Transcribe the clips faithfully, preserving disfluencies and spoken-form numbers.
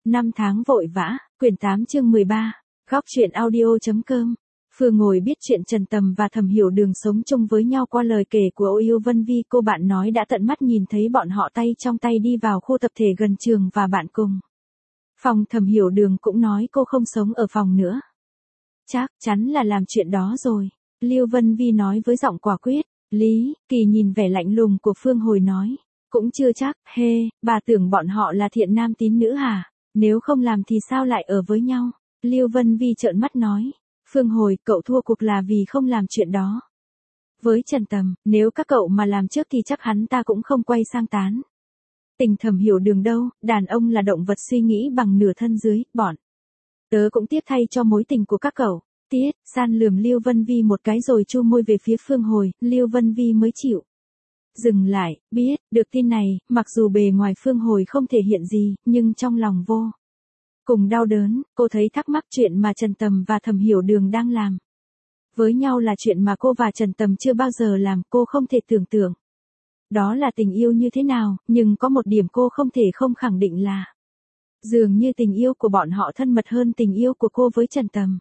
Năm tháng vội vã, quyển tám chương mười ba, góc truyện audio.com. Phương ngồi biết chuyện Trần Tầm và Thẩm Hiểu Đường sống chung với nhau qua lời kể của Âu Yêu Vân Vi, cô bạn nói đã tận mắt nhìn thấy bọn họ tay trong tay đi vào khu tập thể gần trường và bạn cùng phòng. Thẩm Hiểu Đường cũng nói cô không sống ở phòng nữa. Chắc chắn là làm chuyện đó rồi, Lưu Vân Vi nói với giọng quả quyết. Lý Kỳ nhìn vẻ lạnh lùng của Phương hồi nói. Cũng chưa chắc, hê, bà tưởng bọn họ là thiện nam tín nữ hả? Nếu không làm thì sao lại ở với nhau? Lưu Vân Vi trợn mắt nói. Phương hồi, cậu thua cuộc là vì không làm chuyện đó với Trần Tầm, nếu các cậu mà làm trước thì chắc hắn ta cũng không quay sang tán tình Thẩm Hiểu Đường đâu, đàn ông là động vật suy nghĩ bằng nửa thân dưới, bọn tớ cũng tiếc thay cho mối tình của các cậu. Tiết San lườm Lưu Vân Vi một cái rồi chu môi về phía Phương hồi, Lưu Vân Vi mới chịu dừng lại. Biết được tin này, mặc dù bề ngoài Phương hồi không thể hiện gì, nhưng trong lòng vô cùng đau đớn. Cô thấy thắc mắc chuyện mà Trần Tầm và Thẩm Hiểu Đường đang làm với nhau là chuyện mà cô và Trần Tầm chưa bao giờ làm. Cô không thể tưởng tượng đó là tình yêu như thế nào, nhưng có một điểm cô không thể không khẳng định là dường như tình yêu của bọn họ thân mật hơn tình yêu của cô với Trần Tầm.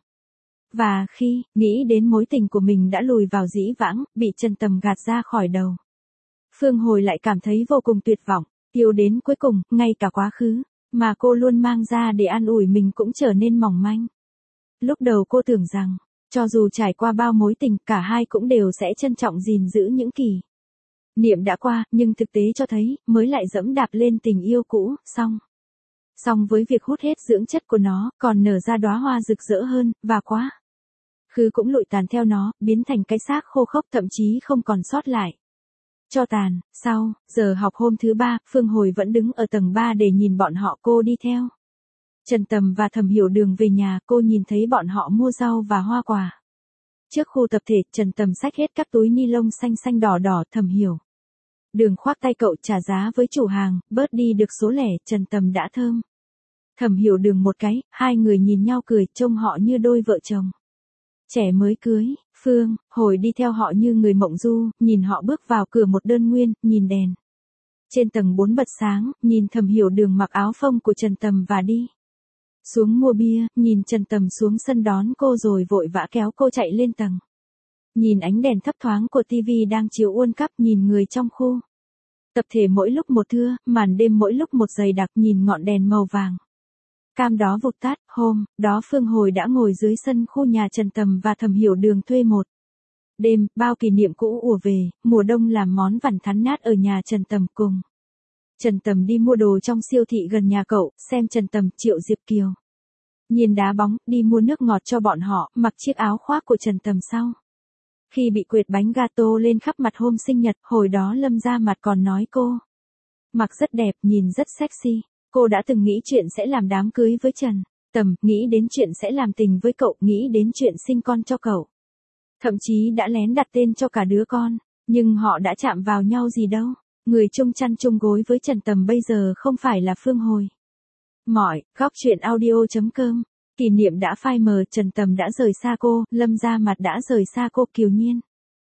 Và khi nghĩ đến mối tình của mình đã lùi vào dĩ vãng, bị Trần Tầm gạt ra khỏi đầu, Phương hồi lại cảm thấy vô cùng tuyệt vọng. Yêu đến cuối cùng, ngay cả quá khứ mà cô luôn mang ra để an ủi mình cũng trở nên mỏng manh. Lúc đầu cô tưởng rằng, cho dù trải qua bao mối tình, cả hai cũng đều sẽ trân trọng gìn giữ những kỷ niệm đã qua, nhưng thực tế cho thấy, mới lại dẫm đạp lên tình yêu cũ, xong. Xong với việc hút hết dưỡng chất của nó, còn nở ra đóa hoa rực rỡ hơn, và quá khứ cũng lụi tàn theo nó, biến thành cái xác khô khốc, thậm chí không còn sót lại cho tàn. Sau giờ học hôm thứ ba, Phương hồi vẫn đứng ở tầng ba để nhìn bọn họ. Cô đi theo Trần Tầm và Thẩm Hiểu Đường về nhà. Cô nhìn thấy bọn họ mua rau và hoa quả trước khu tập thể. Trần Tầm xách hết các túi ni lông xanh xanh đỏ đỏ. Thẩm Hiểu Đường khoác tay cậu trả giá với chủ hàng, bớt đi được số lẻ. Trần Tầm đã thơm Thẩm Hiểu Đường một cái, hai người nhìn nhau cười, trông họ như đôi vợ chồng trẻ mới cưới. Phương hồi đi theo họ như người mộng du, nhìn họ bước vào cửa một đơn nguyên, nhìn đèn trên tầng bốn bật sáng, nhìn Thẩm Hiểu Đường mặc áo phông của Trần Tầm và đi xuống mua bia, nhìn Trần Tầm xuống sân đón cô rồi vội vã kéo cô chạy lên tầng. Nhìn ánh đèn thấp thoáng của tivi đang chiếu World Cup, nhìn người trong khu tập thể mỗi lúc một thưa, màn đêm mỗi lúc một dày đặc, nhìn ngọn đèn màu vàng cam đó vụt tắt. Hôm đó Phương hồi đã ngồi dưới sân khu nhà Trần Tầm và Thẩm Hiểu Đường thuê một đêm, bao kỷ niệm cũ ùa về. Mùa đông làm món vằn thắn nát ở nhà Trần Tầm, cùng Trần Tầm đi mua đồ trong siêu thị gần nhà cậu, xem Trần Tầm, Triệu Diệp Kiều nhìn đá bóng, đi mua nước ngọt cho bọn họ, mặc chiếc áo khoác của Trần Tầm. Sau khi bị quệt bánh gato lên khắp mặt hôm sinh nhật, hồi đó Lâm Gia Mặt còn nói cô mặc rất đẹp, nhìn rất sexy. Cô đã từng nghĩ chuyện sẽ làm đám cưới với Trần Tầm, nghĩ đến chuyện sẽ làm tình với cậu, nghĩ đến chuyện sinh con cho cậu. Thậm chí đã lén đặt tên cho cả đứa con, nhưng họ đã chạm vào nhau gì đâu. Người chung chăn chung gối với Trần Tầm bây giờ không phải là Phương hồi. Mọi, góc truyện audio.com. Kỷ niệm đã phai mờ. Trần Tầm đã rời xa cô, Lâm Gia Mặt đã rời xa cô, Kiều Nhiên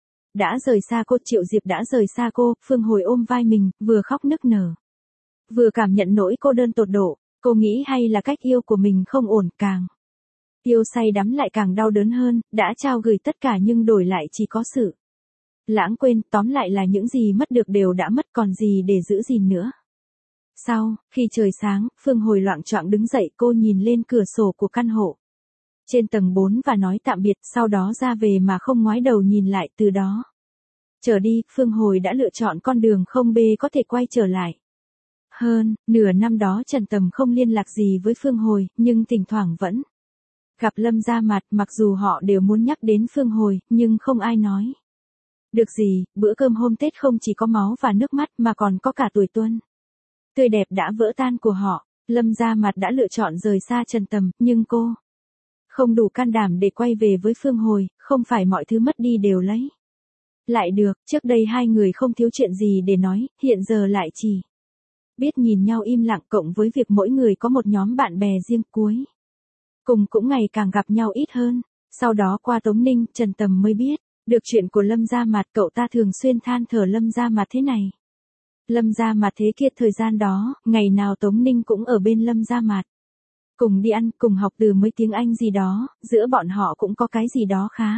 đã rời xa cô, Triệu Diệp đã rời xa cô. Phương hồi ôm vai mình, vừa khóc nức nở, vừa cảm nhận nỗi cô đơn tột độ. Cô nghĩ hay là cách yêu của mình không ổn, càng yêu say đắm lại càng đau đớn hơn. Đã trao gửi tất cả nhưng đổi lại chỉ có sự lãng quên. Tóm lại là những gì mất được đều đã mất, còn gì để giữ gìn nữa. Sau khi trời sáng, Phương hồi loạng choạng đứng dậy. Cô nhìn lên cửa sổ của căn hộ trên tầng bốn và nói tạm biệt, sau đó ra về mà không ngoái đầu nhìn lại. Từ đó trở đi, Phương hồi đã lựa chọn con đường không B có thể quay trở lại. Hơn nửa năm đó Trần Tầm không liên lạc gì với Phương hồi, nhưng thỉnh thoảng vẫn gặp Lâm Gia Mặt. Mặc dù họ đều muốn nhắc đến Phương hồi, nhưng không ai nói được gì. Bữa cơm hôm Tết không chỉ có máu và nước mắt mà còn có cả tuổi xuân tươi đẹp đã vỡ tan của họ. Lâm Gia Mặt đã lựa chọn rời xa Trần Tầm, nhưng cô không đủ can đảm để quay về với Phương hồi. Không phải mọi thứ mất đi đều lấy lại được. Trước đây hai người không thiếu chuyện gì để nói, hiện giờ lại chỉ biết nhìn nhau im lặng, cộng với việc mỗi người có một nhóm bạn bè riêng, cuối cùng cũng ngày càng gặp nhau ít hơn. Sau đó qua Tống Ninh, Trần Tầm mới biết được chuyện của Lâm Gia Mặt. Cậu ta thường xuyên than thở Lâm Gia Mặt thế này, Lâm Gia Mặt thế kia. Thời gian đó, ngày nào Tống Ninh cũng ở bên Lâm Gia Mặt. Cùng đi ăn, cùng học từ mấy tiếng Anh gì đó, giữa bọn họ cũng có cái gì đó khá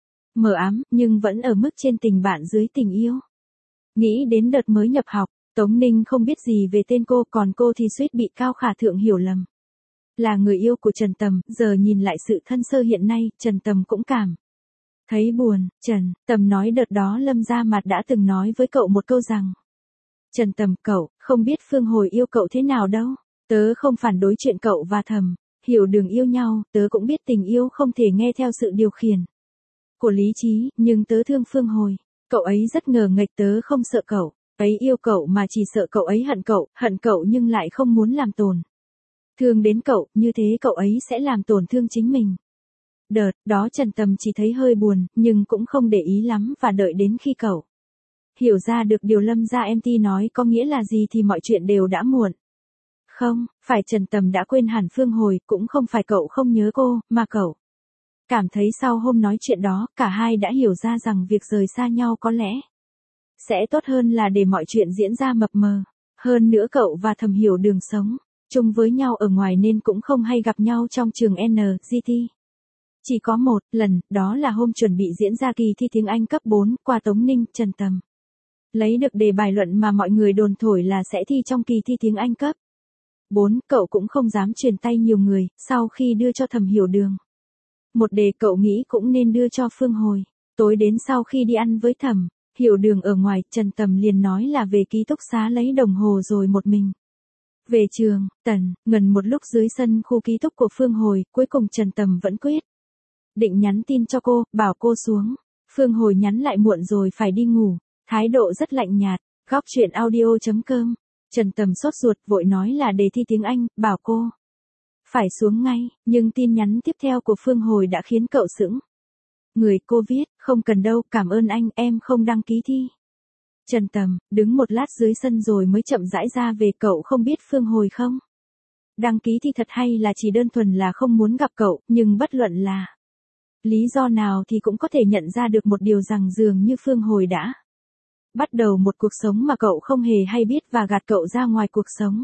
mờ ám, nhưng vẫn ở mức trên tình bạn dưới tình yêu. Nghĩ đến đợt mới nhập học, Tống Ninh không biết gì về tên cô, còn cô thì suýt bị Cao Khả Thượng hiểu lầm là người yêu của Trần Tầm. Giờ nhìn lại sự thân sơ hiện nay, Trần Tầm cũng cảm thấy buồn. Trần Tầm nói đợt đó Lâm Gia Mặt đã từng nói với cậu một câu rằng: Trần Tầm, cậu không biết Phương Hồi yêu cậu thế nào đâu. Tớ không phản đối chuyện cậu và Thầm Hiểu Đường yêu nhau, tớ cũng biết tình yêu không thể nghe theo sự điều khiển của lý trí, nhưng tớ thương Phương Hồi. Cậu ấy rất ngờ nghệch, tớ không sợ cậu ấy yêu cậu mà chỉ sợ cậu ấy hận cậu, hận cậu nhưng lại không muốn làm tổn thương đến cậu, như thế cậu ấy sẽ làm tổn thương chính mình. Đợt đó Trần Tầm chỉ thấy hơi buồn, nhưng cũng không để ý lắm, và đợi đến khi cậu hiểu ra được điều Lâm Gia em tê nói có nghĩa là gì thì mọi chuyện đều đã muộn. Không phải Trần Tầm đã quên hẳn Phương Hồi, cũng không phải cậu không nhớ cô, mà cậu cảm thấy sau hôm nói chuyện đó, cả hai đã hiểu ra rằng việc rời xa nhau có lẽ sẽ tốt hơn là để mọi chuyện diễn ra mập mờ. Hơn nữa cậu và Thầm Hiểu Đường sống chung với nhau ở ngoài nên cũng không hay gặp nhau trong trường en giê tê. Chỉ có một lần, đó là hôm chuẩn bị diễn ra kỳ thi tiếng Anh cấp bốn, qua Tống Ninh. Trần Tầm lấy được đề bài luận mà mọi người đồn thổi là sẽ thi trong kỳ thi tiếng Anh cấp bốn, cậu cũng không dám truyền tay nhiều người. Sau khi đưa cho Thầm Hiểu Đường một đề, cậu nghĩ cũng nên đưa cho Phương Hồi. Tối đến sau khi đi ăn với Thầm Hiểu Đường ở ngoài, Trần Tầm liền nói là về ký túc xá lấy đồng hồ rồi một mình về trường. Tần ngần một lúc dưới sân khu ký túc của Phương Hồi, cuối cùng Trần Tầm vẫn quyết định nhắn tin cho cô, bảo cô xuống. Phương Hồi nhắn lại muộn rồi phải đi ngủ, thái độ rất lạnh nhạt. Góc truyện audio chấm com. Trần Tầm sốt ruột vội nói là đề thi tiếng Anh, bảo cô phải xuống ngay, nhưng tin nhắn tiếp theo của Phương Hồi đã khiến cậu sững người. Cô viết: không cần đâu, cảm ơn anh, em không đăng ký thi. Trần Tầm đứng một lát dưới sân rồi mới chậm rãi ra về. Cậu không biết Phương Hồi không đăng ký thi thật hay là chỉ đơn thuần là không muốn gặp cậu, nhưng bất luận là lý do nào thì cũng có thể nhận ra được một điều rằng dường như Phương Hồi đã bắt đầu một cuộc sống mà cậu không hề hay biết và gạt cậu ra ngoài cuộc sống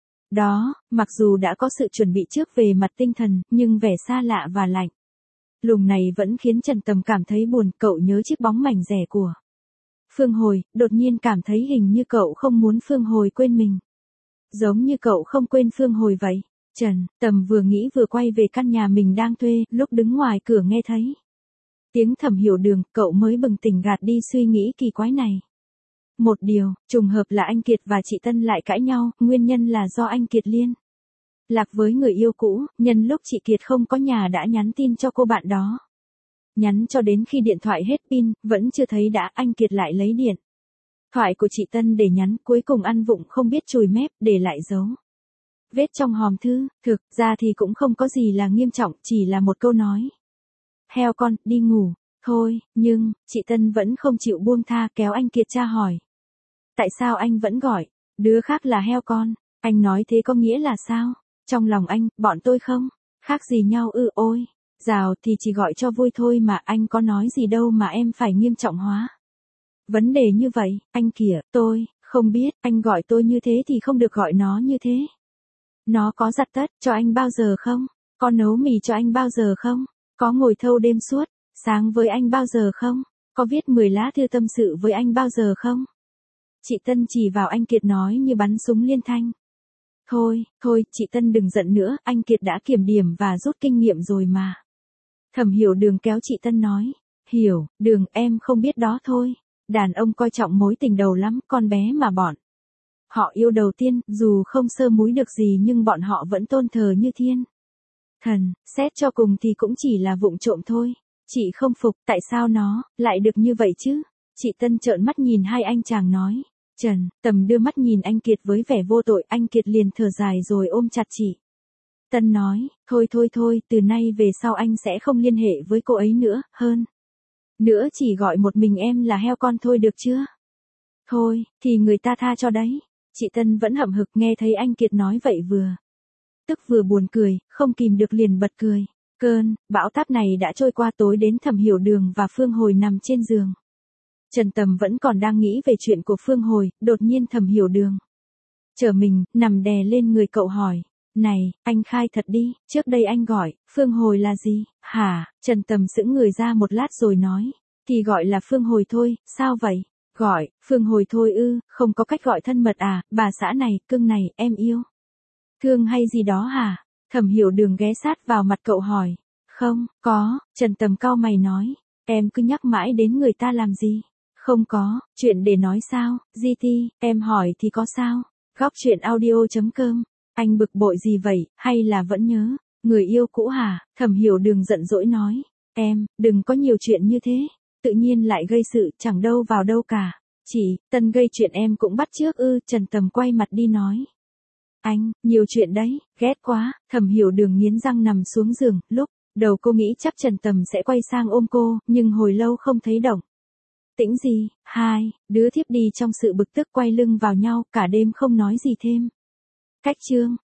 đó. Mặc dù đã có sự chuẩn bị trước về mặt tinh thần, nhưng vẻ xa lạ và lạnh lùng này vẫn khiến Trần Tầm cảm thấy buồn. Cậu nhớ chiếc bóng mảnh rẻ của Phương Hồi, đột nhiên cảm thấy hình như cậu không muốn Phương Hồi quên mình, giống như cậu không quên Phương Hồi vậy. Trần Tầm vừa nghĩ vừa quay về căn nhà mình đang thuê, lúc đứng ngoài cửa nghe thấy tiếng Thầm Hiểu Đường, cậu mới bừng tỉnh gạt đi suy nghĩ kỳ quái này. Một điều, trùng hợp là anh Kiệt và chị Tân lại cãi nhau, nguyên nhân là do anh Kiệt liên lạc với người yêu cũ, nhân lúc chị Kiệt không có nhà đã nhắn tin cho cô bạn đó. Nhắn cho đến khi điện thoại hết pin, vẫn chưa thấy đã, anh Kiệt lại lấy điện thoại của chị Tân để nhắn, cuối cùng ăn vụng không biết chùi mép, để lại dấu vết trong hòm thư. Thực ra thì cũng không có gì là nghiêm trọng, chỉ là một câu nói: heo con, đi ngủ thôi, nhưng chị Tân vẫn không chịu buông tha, kéo anh Kiệt tra hỏi: tại sao anh vẫn gọi đứa khác là heo con? Anh nói thế có nghĩa là sao? Trong lòng anh, bọn tôi không khác gì nhau ư? Ôi dào, thì chỉ gọi cho vui thôi mà, anh có nói gì đâu mà em phải nghiêm trọng hóa vấn đề như vậy. Anh kìa, tôi không biết, anh gọi tôi như thế thì không được gọi nó như thế. Nó có giặt tất cho anh bao giờ không? Có nấu mì cho anh bao giờ không? Có ngồi thâu đêm suốt sáng với anh bao giờ không? Có viết mười lá thư tâm sự với anh bao giờ không? Chị Tân chỉ vào anh Kiệt nói như bắn súng liên thanh: thôi, thôi, chị Tân đừng giận nữa, anh Kiệt đã kiểm điểm và rút kinh nghiệm rồi mà. Thầm Hiểu Đường kéo chị Tân nói: Hiểu Đường, em không biết đó thôi. Đàn ông coi trọng mối tình đầu lắm, con bé mà bọn họ yêu đầu tiên, dù không sơ múi được gì nhưng bọn họ vẫn tôn thờ như thiên thần, xét cho cùng thì cũng chỉ là vụng trộm thôi. Chị không phục, tại sao nó lại được như vậy chứ? Chị Tân trợn mắt nhìn hai anh chàng nói. Trần Tầm đưa mắt nhìn anh Kiệt với vẻ vô tội, anh Kiệt liền thở dài rồi ôm chặt chị Tân nói: thôi thôi thôi, từ nay về sau anh sẽ không liên hệ với cô ấy nữa, hơn nữa chỉ gọi một mình em là heo con thôi được chưa? Thôi, thì người ta tha cho đấy. Chị Tân vẫn hậm hực, nghe thấy anh Kiệt nói vậy vừa tức vừa buồn cười, không kìm được liền bật cười. Cơn bão táp này đã trôi qua. Tối đến Thầm Hiểu Đường và Phương Hồi nằm trên giường. Trần Tầm vẫn còn đang nghĩ về chuyện của Phương Hồi, đột nhiên Thầm Hiểu Đường trở mình, nằm đè lên người cậu hỏi: Này, anh khai thật đi, trước đây anh gọi, Phương Hồi là gì? Hả? Trần Tầm sững người ra một lát rồi nói. Thì gọi là Phương Hồi thôi, sao vậy? Gọi, Phương Hồi thôi ư, không có cách gọi thân mật à, bà xã này, cưng này, em yêu. Thương hay gì đó hả? Thẩm Hiểu Đường ghé sát vào mặt cậu hỏi. Không, có, Trần Tầm cau mày nói. Em cứ nhắc mãi đến người ta làm gì? Không có, chuyện để nói sao, giê tê, em hỏi thì có sao? Góc chuyện audio chấm com. Anh bực bội gì vậy, hay là vẫn nhớ? Người yêu cũ hả? Thẩm Hiểu Đường giận dỗi nói. Em, đừng có nhiều chuyện như thế. Tự nhiên lại gây sự, chẳng đâu vào đâu cả. Chỉ, Tân gây chuyện em cũng bắt trước ư, Trần Tầm quay mặt đi nói. Anh, nhiều chuyện đấy, ghét quá, Thẩm Hiểu Đường nghiến răng nằm xuống giường, lúc đầu cô nghĩ chắc Trần Tầm sẽ quay sang ôm cô, nhưng hồi lâu không thấy động tĩnh gì. Hai, đứa thiếp đi trong sự bực tức quay lưng vào nhau, cả đêm không nói gì thêm. Cách chương